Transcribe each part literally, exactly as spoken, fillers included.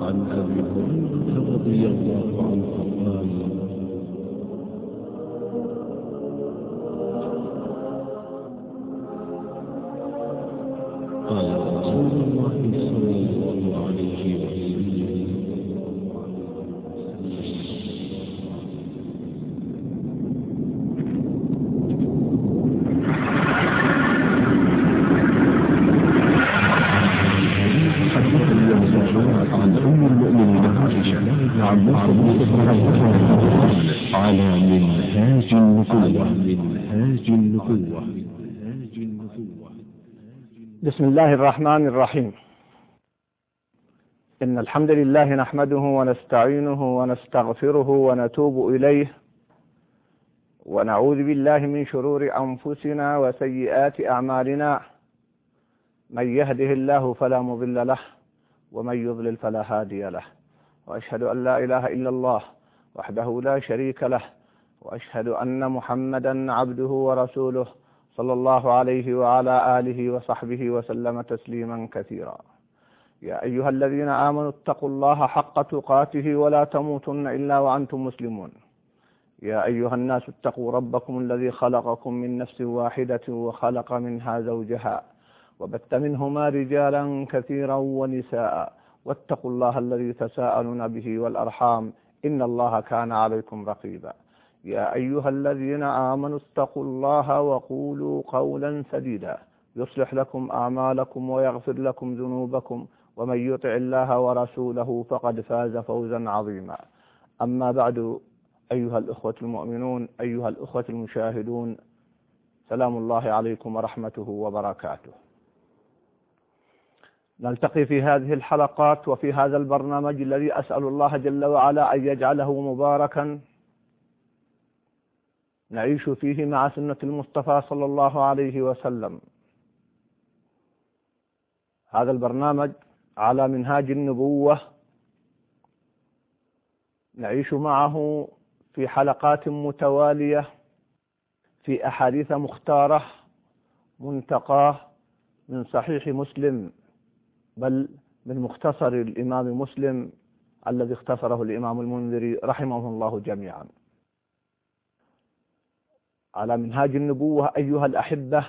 عن أبي هريرة رضي الله عنه قال قال رسول الله صلى الله عليه وسلم عن أم المؤمنين عائشة عن على منهاج النبوة منهاج النبوة بسم الله الرحمن الرحيم. إن الحمد لله نحمده ونستعينه ونستغفره ونتوب إليه ونعوذ بالله من شرور أنفسنا وسيئات أعمالنا. من يهده الله فلا مضل له ومن يضلل فلا هادي له، وأشهد أن لا إله إلا الله وحده لا شريك له، وأشهد أن محمدا عبده ورسوله صلى الله عليه وعلى آله وصحبه وسلم تسليما كثيرا. يا أيها الذين آمنوا اتقوا الله حق تقاته ولا تموتن إلا وأنتم مسلمون. يا أيها الناس اتقوا ربكم الذي خلقكم من نفس واحدة وخلق منها زوجها وبث منهما رجالا كثيرا ونساء، واتقوا الله الذي تساءلون به والأرحام إن الله كان عليكم رقيبا. يا أيها الذين آمنوا اتقوا الله وقولوا قولا سديدا يصلح لكم أعمالكم ويغفر لكم ذنوبكم، ومن يطع الله ورسوله فقد فاز فوزا عظيما. أما بعد، أيها الأخوة المؤمنون، أيها الأخوة المشاهدون، سلام الله عليكم ورحمته وبركاته. نلتقي في هذه الحلقات وفي هذا البرنامج الذي أسأل الله جل وعلا أن يجعله مباركا نعيش فيه مع سنة المصطفى صلى الله عليه وسلم. هذا البرنامج على منهاج النبوة، نعيش معه في حلقات متوالية في أحاديث مختارة منتقاه من صحيح مسلم، بل من مختصر الإمام مسلم الذي اختصره الإمام المنذري رحمه الله جميعا. على منهاج النبوة أيها الأحبة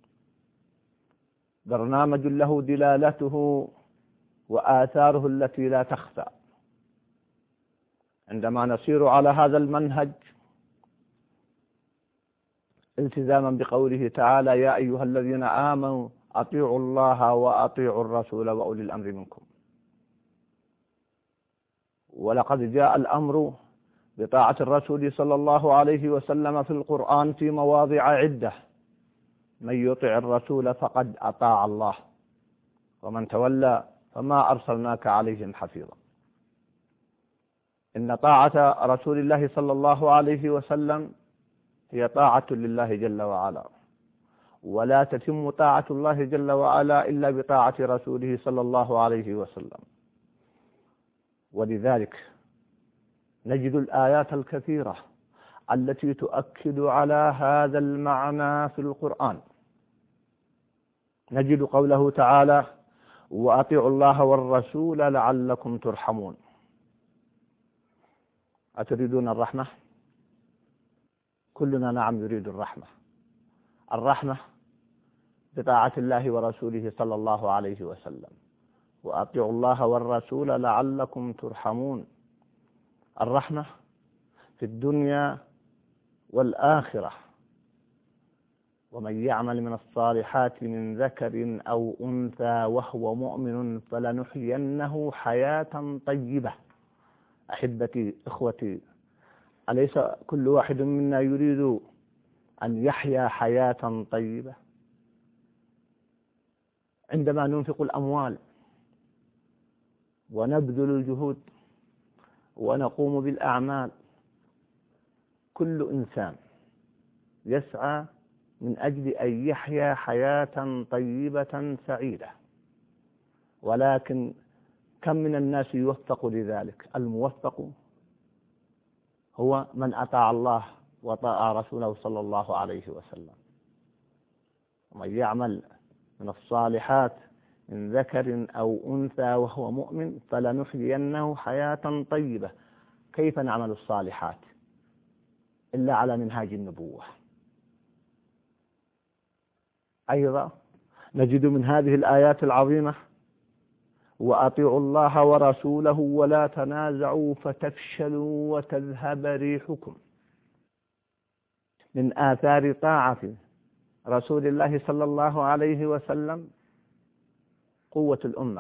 برنامج له دلالته وآثاره التي لا تخفى. عندما نسير على هذا المنهج التزاما بقوله تعالى: يا أيها الذين آمنوا أطيعوا الله وأطيعوا الرسول وأولي الأمر منكم. ولقد جاء الأمر بطاعة الرسول صلى الله عليه وسلم في القرآن في مواضع عدة. من يطع الرسول فقد أطاع الله، ومن تولى فما أرسلناك عليهم حفيظا. إن طاعة رسول الله صلى الله عليه وسلم هي طاعة لله جل وعلا، ولا تتم طاعة الله جل وعلا إلا بطاعة رسوله صلى الله عليه وسلم. ولذلك نجد الآيات الكثيرة التي تؤكد على هذا المعنى في القرآن. نجد قوله تعالى: وأطيعوا الله والرسول لعلكم ترحمون. أتريدون الرحمة؟ كلنا نعم يريد الرحمة. الرحمة بطاعة الله ورسوله صلى الله عليه وسلم. وأطيعوا الله والرسول لعلكم ترحمون. الرحمة في الدنيا والآخرة. ومن يعمل من الصالحات من ذكر أو أنثى وهو مؤمن فلنحيينه حياة طيبة. أحبتي إخوتي، أليس كل واحد منا يريد أن يحيا حياة طيبة؟ عندما ننفق الأموال ونبذل الجهود ونقوم بالأعمال، كل إنسان يسعى من أجل أن يحيا حياة طيبة سعيدة. ولكن كم من الناس يوفق لذلك؟ الموفق هو من أطاع الله وطاع رسوله صلى الله عليه وسلم. ومن يعمل من الصالحات من ذكر أو أنثى وهو مؤمن فلنحيينه حياة طيبة. كيف نعمل الصالحات إلا على منهاج النبوة؟ أيضا نجد من هذه الآيات العظيمة: وأطيعوا الله ورسوله ولا تنازعوا فتفشلوا وتذهب ريحكم. من آثار طاعة رسول الله صلى الله عليه وسلم قوة الأمة،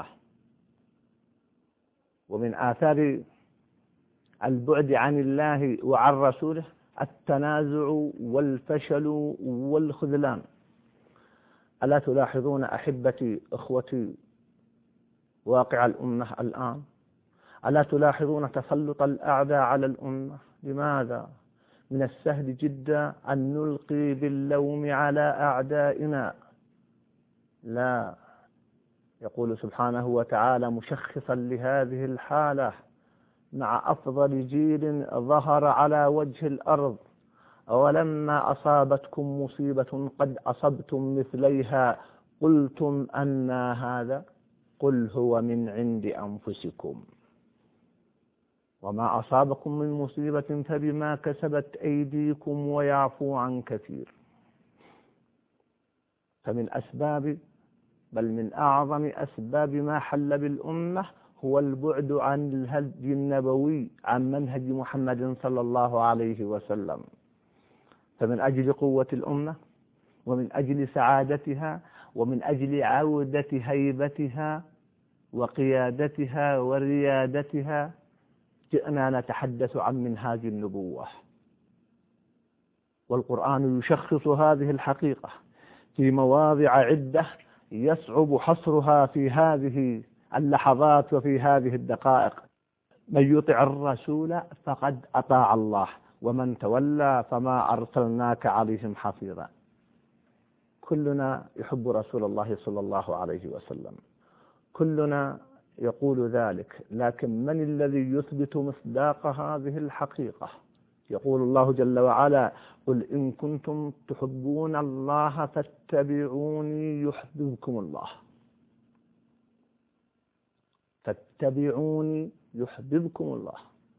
ومن آثار البعد عن الله وعن رسوله التنازع والفشل والخذلان. ألا تلاحظون أحبتي إخوتي واقع الأمة الآن؟ ألا تلاحظون تسلط الأعداء على الأمة؟ لماذا؟ من السهل جدا أن نلقي باللوم على أعدائنا. لا، يقول سبحانه وتعالى مشخصا لهذه الحالة: مع أفضل جيل ظهر على وجه الأرض ولما أصابتكم مصيبة قد أصبتم مثليها قلتم أنى هذا قل هو من عند أنفسكم وما أصابكم من مصيبة فبما كسبت أيديكم ويعفو عن كثير. فمن أسباب بل من أعظم أسباب ما حل بالأمة هو البعد عن الهدي النبوي، عن منهج محمد صلى الله عليه وسلم. فمن أجل قوة الأمة ومن أجل سعادتها ومن أجل عودة هيبتها وقيادتها وريادتها جئنا نتحدث عن منهاج النبوة. والقرآن يشخص هذه الحقيقة في مواضع عدة يصعب حصرها في هذه اللحظات وفي هذه الدقائق. من يطع الرسول فقد أطاع الله ومن تولى فما أرسلناك عليهم حفيظا. كلنا يحب رسول الله صلى الله عليه وسلم، كلنا يقول ذلك، لكن من الذي يثبت مصداق هذه الحقيقة؟ يقول الله جل وعلا: قل إن كنتم تحبون الله فاتبعوني يحببكم الله. فاتبعوني يحببكم الله.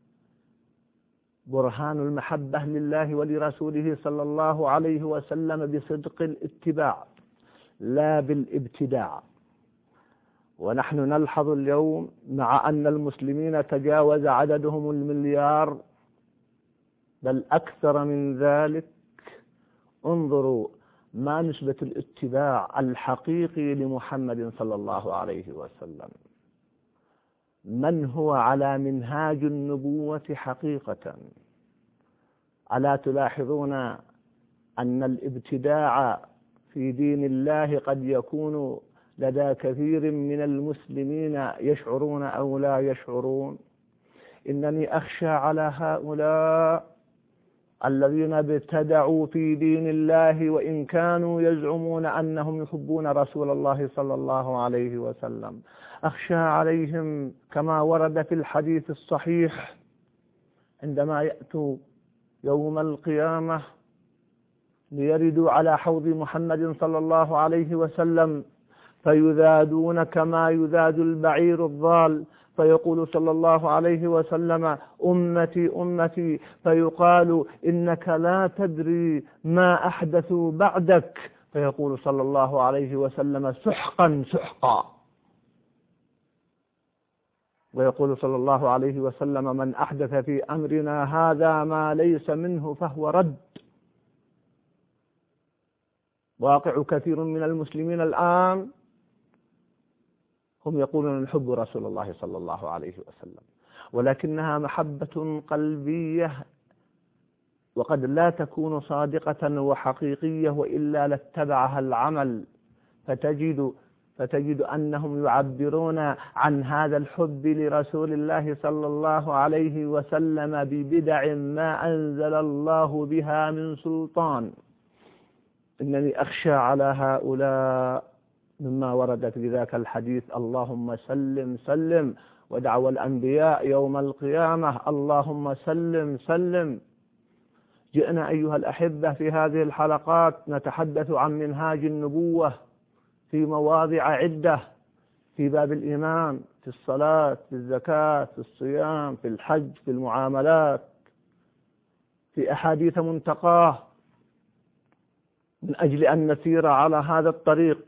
برهان المحبة لله ولرسوله صلى الله عليه وسلم بصدق الاتباع لا بالابتداع. ونحن نلحظ اليوم مع أن المسلمين تجاوز عددهم المليار بل أكثر من ذلك، انظروا ما نسبة الاتباع الحقيقي لمحمد صلى الله عليه وسلم. من هو على منهاج النبوة حقيقة؟ ألا تلاحظون أن الابتداع في دين الله قد يكون لدى كثير من المسلمين يشعرون أو لا يشعرون؟ إنني أخشى على هؤلاء الذين ابتدعوا في دين الله وإن كانوا يزعمون أنهم يحبون رسول الله صلى الله عليه وسلم. أخشى عليهم كما ورد في الحديث الصحيح عندما يأتوا يوم القيامة ليردوا على حوض محمد صلى الله عليه وسلم فيذادون كما يذاد البعير الضال، فيقول صلى الله عليه وسلم: أمتي أمتي، فيقال: إنك لا تدري ما أحدثوا بعدك، فيقول صلى الله عليه وسلم: سحقا سحقا. ويقول صلى الله عليه وسلم: من أحدث في أمرنا هذا ما ليس منه فهو رد. واقع كثير من المسلمين الآن هم يقولون نحب رسول الله صلى الله عليه وسلم، ولكنها محبة قلبية وقد لا تكون صادقة وحقيقية، وإلا لاتبعها العمل. فتجد فتجد أنهم يعبرون عن هذا الحب لرسول الله صلى الله عليه وسلم ببدع ما أنزل الله بها من سلطان. إنني أخشى على هؤلاء مما ورد في ذاك الحديث: اللهم سلم سلم، ودعوى الأنبياء يوم القيامة: اللهم سلم سلم. جئنا أيها الأحبة في هذه الحلقات نتحدث عن منهاج النبوة في مواضع عدة، في باب الإيمان، في الصلاة، في الزكاة، في الصيام، في الحج، في المعاملات، في أحاديث منتقاه، من أجل أن نسير على هذا الطريق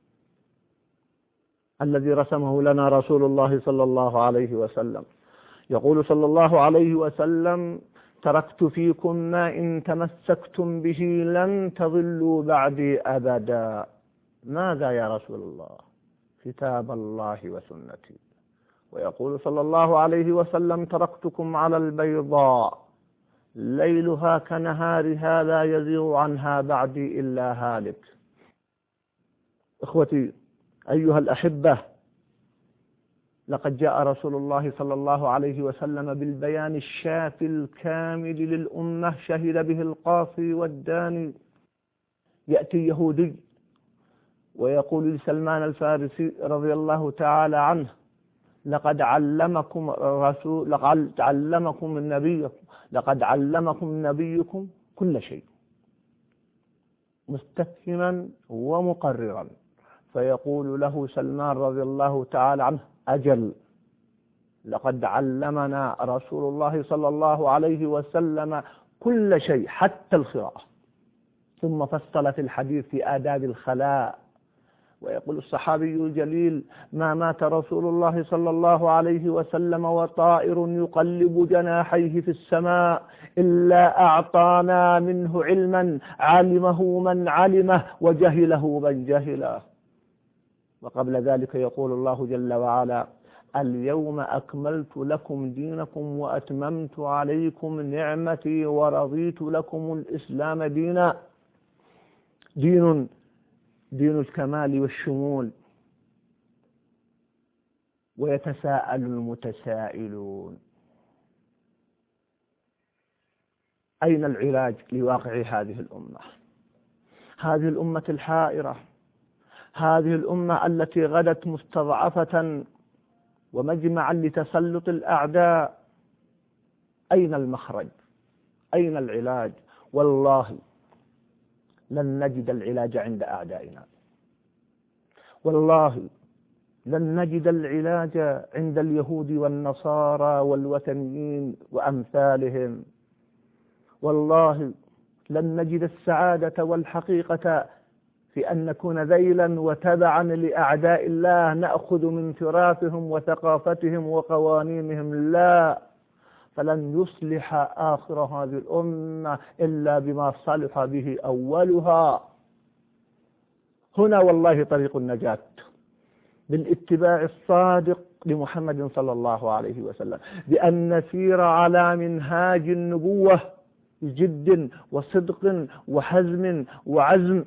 الذي رسمه لنا رسول الله صلى الله عليه وسلم. يقول صلى الله عليه وسلم: تركت فيكم ما إن تمسكتم به لن تضلوا بعدي أبدا. ماذا يا رسول الله؟ كتاب الله وسنتي. ويقول صلى الله عليه وسلم: تركتكم على البيضاء ليلها كنهارها لا يزيغ عنها بعدي إلا هالك. إخوتي أيها الأحبة، لقد جاء رسول الله صلى الله عليه وسلم بالبيان الشافي الكامل للأمة، شهد به القاصي والداني. يأتي يهودي ويقول لسلمان الفارسي رضي الله تعالى عنه: لقد علمكم رسول لقد علمكم النبي لقد علمكم نبيكم كل شيء، مستفهما ومقررا. فيقول له سلمان رضي الله تعالى عنه: أجل، لقد علمنا رسول الله صلى الله عليه وسلم كل شيء حتى القراءة. ثم فصل في الحديث في آداب الخلاء. ويقول الصحابي الجليل: ما مات رسول الله صلى الله عليه وسلم وطائر يقلب جناحيه في السماء إلا أعطانا منه علما علمه من علمه وجهله من جهله. وقبل ذلك يقول الله جل وعلا: اليوم أكملت لكم دينكم وأتممت عليكم نعمتي ورضيت لكم الإسلام دينا. دين دين الكمال والشمول. ويتساءل المتسائلون: أين العلاج لواقع هذه الأمة؟ هذه الأمة الحائرة، هذه الأمة التي غدت مستضعفة ومجمعا لتسلط الأعداء. أين المخرج؟ أين العلاج؟ والله لن نجد العلاج عند أعدائنا، والله لن نجد العلاج عند اليهود والنصارى والوثنيين وأمثالهم، والله لن نجد السعادة والحقيقة في أن نكون ذيلا وتبعا لأعداء الله نأخذ من تراثهم وثقافتهم وقوانينهم. لا، فلن يصلح آخر هذه الأمة إلا بما صلح به أولها. هنا والله طريق النجاة، بالاتباع الصادق لمحمد صلى الله عليه وسلم، بأن نسير على منهاج النبوة بجد وصدق وحزم وعزم،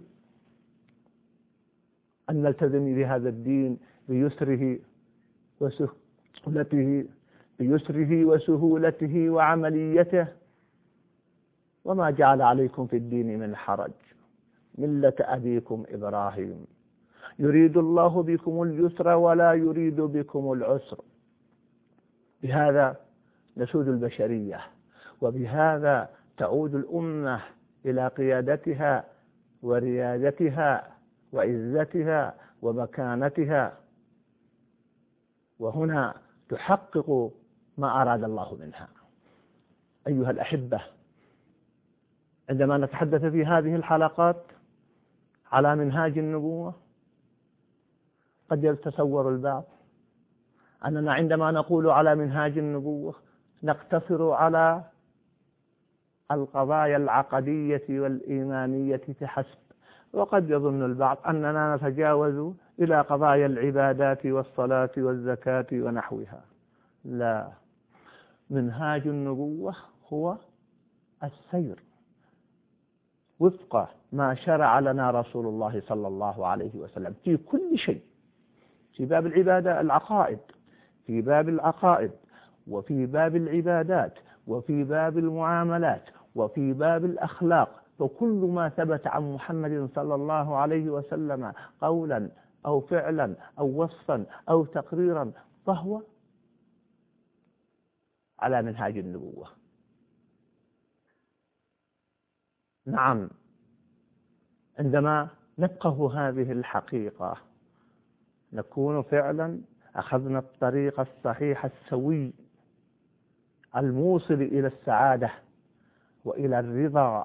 أن نلتزم بهذا الدين بيسره وسهولته بيسره وسهولته وعمليته. وما جعل عليكم في الدين من حرج، ملة أبيكم إبراهيم، يريد الله بكم اليسر ولا يريد بكم العسر. بهذا نسود البشرية، وبهذا تعود الأمة إلى قيادتها وريادتها وعزتها ومكانتها، وهنا تحقق ما أراد الله منها. أيها الأحبة، عندما نتحدث في هذه الحلقات على منهاج النبوة، قد يتصور البعض أننا عندما نقول على منهاج النبوة نقتصر على القضايا العقدية والإيمانية فحسب، وقد يظن البعض أننا نتجاوز إلى قضايا العبادات والصلاة والزكاة ونحوها. لا، منهاج النبوة هو السير وفق ما شرع لنا رسول الله صلى الله عليه وسلم في كل شيء، في باب العبادة العقائد، في باب العقائد، وفي باب العبادات، وفي باب المعاملات، وفي باب الأخلاق. فكل ما ثبت عن محمد صلى الله عليه وسلم قولا أو فعلا أو وصفا أو تقريرا فهو على منهاج النبوة. نعم، عندما نفقه هذه الحقيقة نكون فعلا أخذنا الطريق الصحيح السوي الموصل إلى السعادة وإلى الرضا،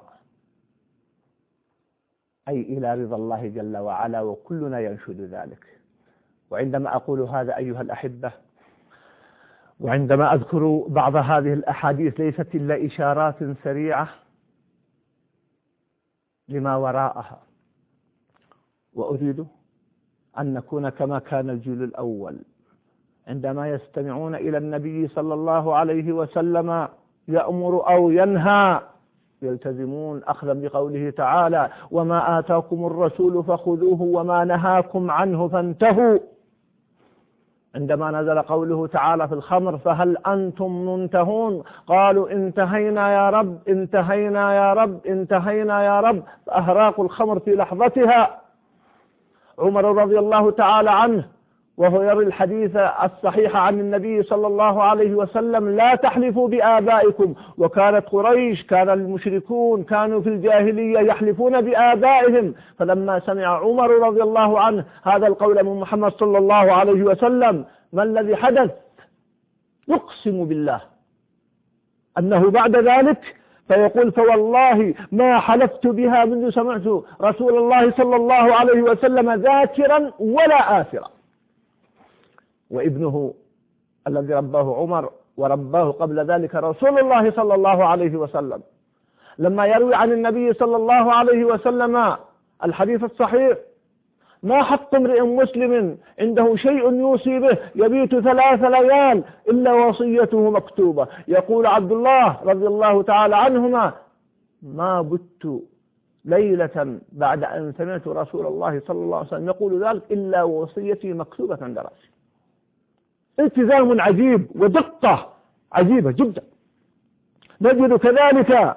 أي إلى رضا الله جل وعلا، وكلنا ينشد ذلك. وعندما أقول هذا أيها الأحبة، وعندما أذكر بعض هذه الأحاديث، ليست إلا إشارات سريعة لما وراءها، وأريد أن نكون كما كان الجيل الأول عندما يستمعون إلى النبي صلى الله عليه وسلم يأمر أو ينهى يلتزمون أخذا بقوله تعالى: وما آتاكم الرسول فخذوه وما نهاكم عنه فانتهوا. عندما نزل قوله تعالى في الخمر: فهل أنتم منتهون؟ قالوا انتهينا يا رب انتهينا يا رب انتهينا يا رب، فأهراقوا الخمر في لحظتها. عمر رضي الله تعالى عنه وهو يروي الحديث الصحيح عن النبي صلى الله عليه وسلم: لا تحلفوا بآبائكم. وكانت قريش، كان المشركون كانوا في الجاهلية يحلفون بآبائهم، فلما سمع عمر رضي الله عنه هذا القول من محمد صلى الله عليه وسلم: ما الذي حدث؟ يقسم بالله أنه بعد ذلك فيقول: فوالله ما حلفت بها منذ سمعت رسول الله صلى الله عليه وسلم ذاكرا ولا آثرا. وابنه الذي رباه عمر ورباه قبل ذلك رسول الله صلى الله عليه وسلم، لما يروي عن النبي صلى الله عليه وسلم الحديث الصحيح: ما حق امرئ مسلم عنده شيء يوصي به يبيت ثلاث ليال إلا وصيته مكتوبة. يقول عبد الله رضي الله تعالى عنهما: ما بت ليلة بعد أن سمعت رسول الله صلى الله عليه وسلم يقول ذلك إلا وصيتي مكتوبة عند رأسي. التزام عجيب ودقة عجيبة جدا. نجد كذلك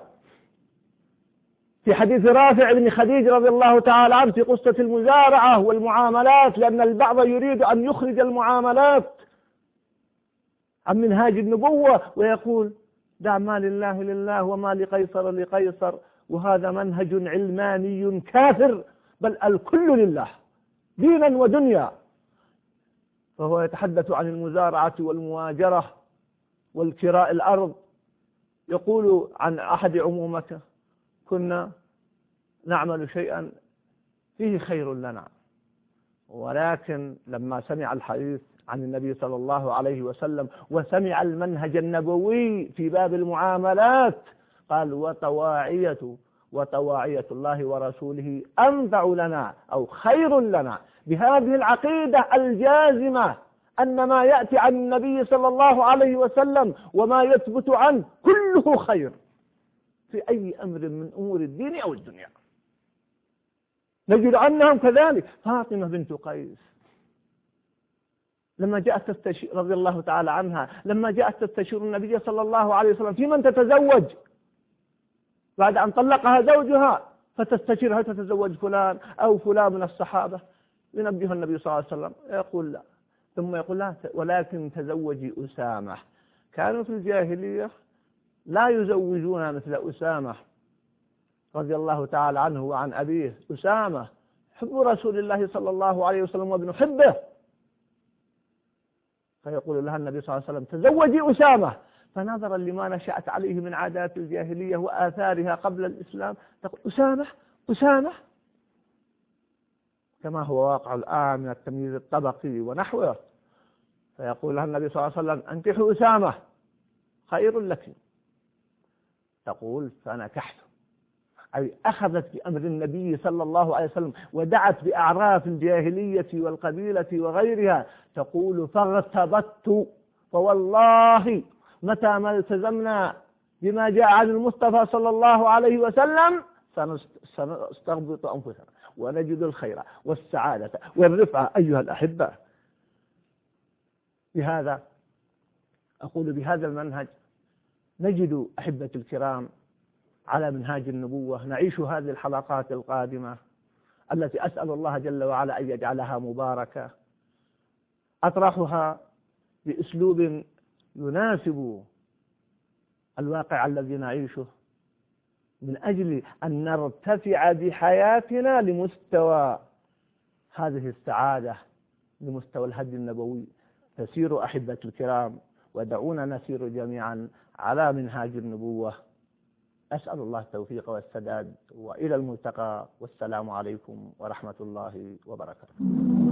في حديث رافع بن خديج رضي الله تعالى عنه في قصة المزارعة والمعاملات، لأن البعض يريد أن يخرج المعاملات عن منهاج النبوة ويقول: دع ما لله لله وما لقيصر لقيصر، وهذا منهج علماني كافر، بل الكل لله دينا ودنيا. فهو يتحدث عن المزارعة والمواجرة والكراء الأرض، يقول عن أحد عمومته: كنا نعمل شيئا فيه خير لنا، ولكن لما سمع الحديث عن النبي صلى الله عليه وسلم وسمع المنهج النبوي في باب المعاملات قال: وطواعية وطواعية الله ورسوله أنفع لنا أو خير لنا. بهذه العقيدة الجازمة أن ما يأتي عن النبي صلى الله عليه وسلم وما يثبت عنه كله خير في أي أمر من أمور الدين أو الدنيا. نجد أنهم كذلك. فاطمة بنت قيس لما جاءت تستشير رضي الله تعالى عنها، لما جاءت تستشير النبي صلى الله عليه وسلم في من تتزوج بعد أن طلقها زوجها، فتستشير: هل تتزوج فلان أو فلان من الصحابة؟ ينبه النبي صلى الله عليه وسلم يقول: لا. ثم يقول: لا، ولكن تزوجي أسامة. كانوا في الجاهلية لا يزوجون مثل أسامة رضي الله تعالى عنه وعن أبيه. أسامة حب رسول الله صلى الله عليه وسلم وابن حبه، فيقول لها النبي صلى الله عليه وسلم: تزوجي أسامة. فنظرا لما نشأت عليه من عادات الجاهلية وآثارها قبل الإسلام تقول: أسامة أسامة، كما هو واقع الآن من التمييز الطبقي ونحوه. فيقول لها النبي صلى الله عليه وسلم: أنكحوا أسامة خير لك. تقول: فنكحت، أي أخذت بأمر النبي صلى الله عليه وسلم ودعت بأعراف الجاهلية والقبيلة وغيرها. تقول: فارتبطت، فوالله متى ما التزمنا بما جاء عن المصطفى صلى الله عليه وسلم سنستغبط أنفسنا ونجد الخير والسعادة والرفعة أيها الأحبة. بهذا أقول: بهذا المنهج نجد أحبة الكرام على منهاج النبوة نعيش هذه الحلقات القادمة التي أسأل الله جل وعلا أن يجعلها مباركة، أطرحها بأسلوب يناسب الواقع الذي نعيشه، من أجل أن نرتفع بحياتنا لمستوى هذه السعادة لمستوى الهدي النبوي. فسيروا أحبة الكرام، ودعونا نسير جميعا على منهاج النبوة. أسأل الله التوفيق والسداد، وإلى الملتقى، والسلام عليكم ورحمة الله وبركاته.